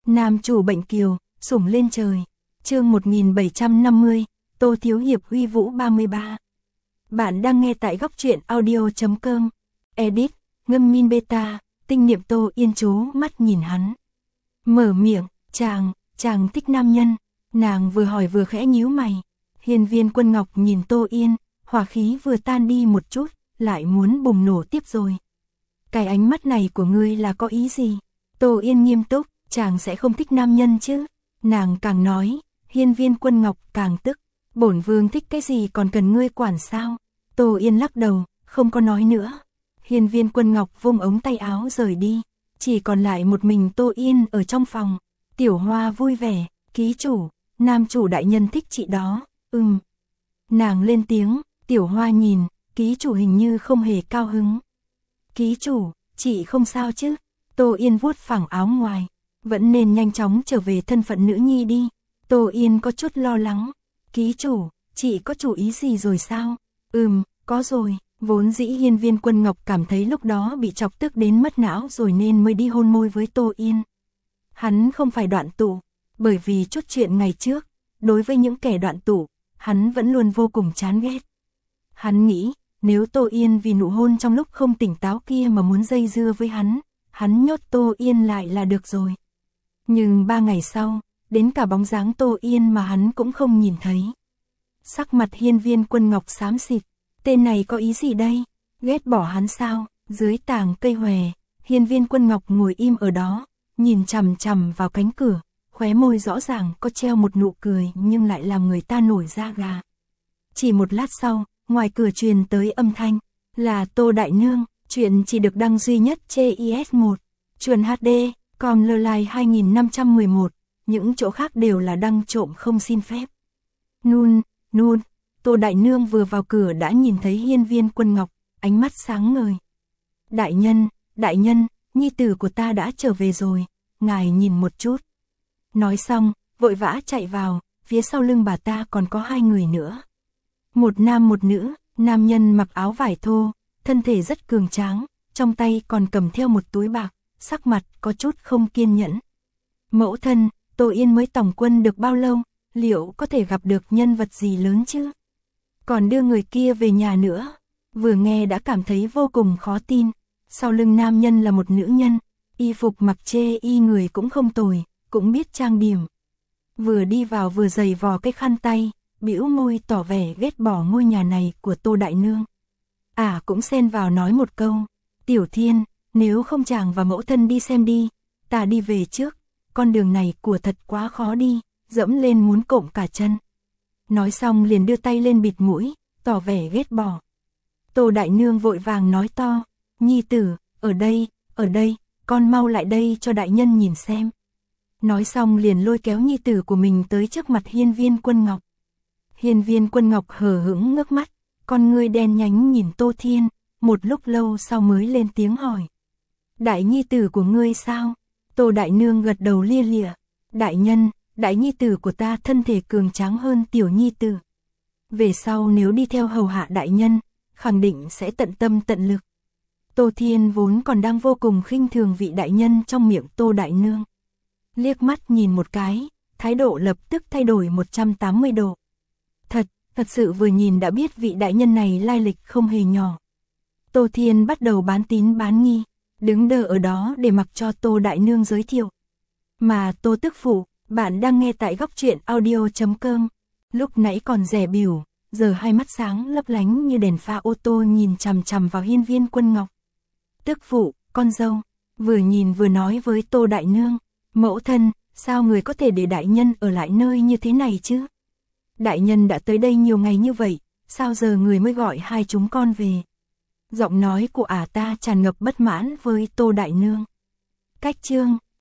Nam chủ bệnh kiều, sủng lên trời. Chương 1750, Tô Thiếu Hiệp huy vũ 33. Bạn đang nghe tại góc truyện audio.com. Edit, Ngâm Min Beta, tinh niệm Tô Yên chố mắt nhìn hắn. Mở miệng, chàng thích nam nhân. Nàng vừa hỏi vừa khẽ nhíu mày. Hiên Viên Quân Ngọc nhìn Tô Yên, hỏa khí vừa tan đi một chút, lại muốn bùng nổ tiếp rồi. Cái ánh mắt này của ngươi là có ý gì? Tô Yên nghiêm túc, chàng sẽ không thích nam nhân chứ? Nàng càng nói, Hiên Viên Quân Ngọc càng tức. Bổn vương thích cái gì còn cần ngươi quản sao? Tô Yên lắc đầu, không có nói nữa. Hiên Viên Quân Ngọc vung ống tay áo rời đi. Chỉ còn lại một mình Tô Yên ở trong phòng. Tiểu Hoa vui vẻ, ký chủ, nam chủ đại nhân thích chị đó. Nàng lên tiếng, Tiểu Hoa nhìn, ký chủ hình như không hề cao hứng. Ký chủ, chị không sao chứ? Tô Yên vuốt phẳng áo ngoài. Vẫn nên nhanh chóng trở về thân phận nữ nhi đi. Tô Yên có chút lo lắng. Ký chủ, chị có chủ ý gì rồi sao? Có rồi. Vốn dĩ Hiên Viên Quân Ngọc cảm thấy lúc đó bị chọc tức đến mất não rồi nên mới đi hôn môi với Tô Yên. Hắn không phải đoạn tụ, bởi vì chút chuyện ngày trước, đối với những kẻ đoạn tụ, hắn vẫn luôn vô cùng chán ghét. Hắn nghĩ, nếu Tô Yên vì nụ hôn trong lúc không tỉnh táo kia mà muốn dây dưa với hắn nhốt Tô Yên lại là được rồi. Nhưng 3 ngày sau, đến cả bóng dáng Tô Yên mà hắn cũng không nhìn thấy. Sắc mặt Hiên Viên Quân Ngọc xám xịt, tên này có ý gì đây? Ghét bỏ hắn sao? Dưới tàng cây hòe, Hiên Viên Quân Ngọc ngồi im ở đó, nhìn chằm chằm vào cánh cửa, khóe môi rõ ràng có treo một nụ cười nhưng lại làm người ta nổi da gà. Chỉ một lát sau, ngoài cửa truyền tới âm thanh, là Tô Đại Nương, chuyện chỉ được đăng duy nhất trên IS1, truyền HD, com Lơ 2511, những chỗ khác đều là đăng trộm không xin phép. Nun, Tô Đại Nương vừa vào cửa đã nhìn thấy Hiên Viên Quân Ngọc, ánh mắt sáng ngời. Đại nhân, nhi tử của ta đã trở về rồi, ngài nhìn một chút. Nói xong, vội vã chạy vào, phía sau lưng bà ta còn có 2 người nữa. Một nam một nữ, nam nhân mặc áo vải thô, thân thể rất cường tráng, trong tay còn cầm theo một túi bạc, sắc mặt có chút không kiên nhẫn. Mẫu thân, Tô Yên mới tòng quân được bao lâu, liệu có thể gặp được nhân vật gì lớn chứ? Còn đưa người kia về nhà nữa. Vừa nghe đã cảm thấy vô cùng khó tin. Sau lưng nam nhân là một nữ nhân, y phục mặc chê y người cũng không tồi, cũng biết trang điểm. Vừa đi vào vừa giày vò cái khăn tay, bĩu môi tỏ vẻ ghét bỏ ngôi nhà này của Tô Đại Nương. Cũng xen vào nói một câu, Tiểu Thiên, nếu không chàng và mẫu thân đi xem đi, ta đi về trước, con đường này của thật quá khó đi, dẫm lên muốn cộm cả chân. Nói xong liền đưa tay lên bịt mũi, tỏ vẻ ghét bỏ. Tô Đại Nương vội vàng nói to, nhi tử, ở đây, con mau lại đây cho đại nhân nhìn xem. Nói xong liền lôi kéo nhi tử của mình tới trước mặt Hiên Viên Quân Ngọc. Hiên Viên Quân Ngọc hờ hững ngước mắt, con ngươi đen nhánh nhìn Tô Thiên, một lúc lâu sau mới lên tiếng hỏi. Đại nhi tử của ngươi sao? Tô Đại Nương gật đầu lia lịa, đại nhân, đại nhi tử của ta thân thể cường tráng hơn tiểu nhi tử. Về sau nếu đi theo hầu hạ đại nhân, khẳng định sẽ tận tâm tận lực. Tô Thiên vốn còn đang vô cùng khinh thường vị đại nhân trong miệng Tô Đại Nương. Liếc mắt nhìn một cái, thái độ lập tức thay đổi 180 độ. Thật sự vừa nhìn đã biết vị đại nhân này lai lịch không hề nhỏ. Tô Thiên bắt đầu bán tín bán nghi, đứng đờ ở đó để mặc cho Tô Đại Nương giới thiệu. Mà Tô tức phụ, bạn đang nghe tại góc truyện audio.com. Lúc nãy còn rẻ bỉu, giờ hai mắt sáng lấp lánh như đèn pha ô tô nhìn chằm chằm vào Hiên Viên Quân Ngọc. Tức phụ, con dâu, vừa nhìn vừa nói với Tô Đại Nương, mẫu thân, sao người có thể để đại nhân ở lại nơi như thế này chứ? Đại nhân đã tới đây nhiều ngày như vậy, sao giờ người mới gọi hai chúng con về? Giọng nói của ta tràn ngập bất mãn với Tô Đại Nương. Cách chương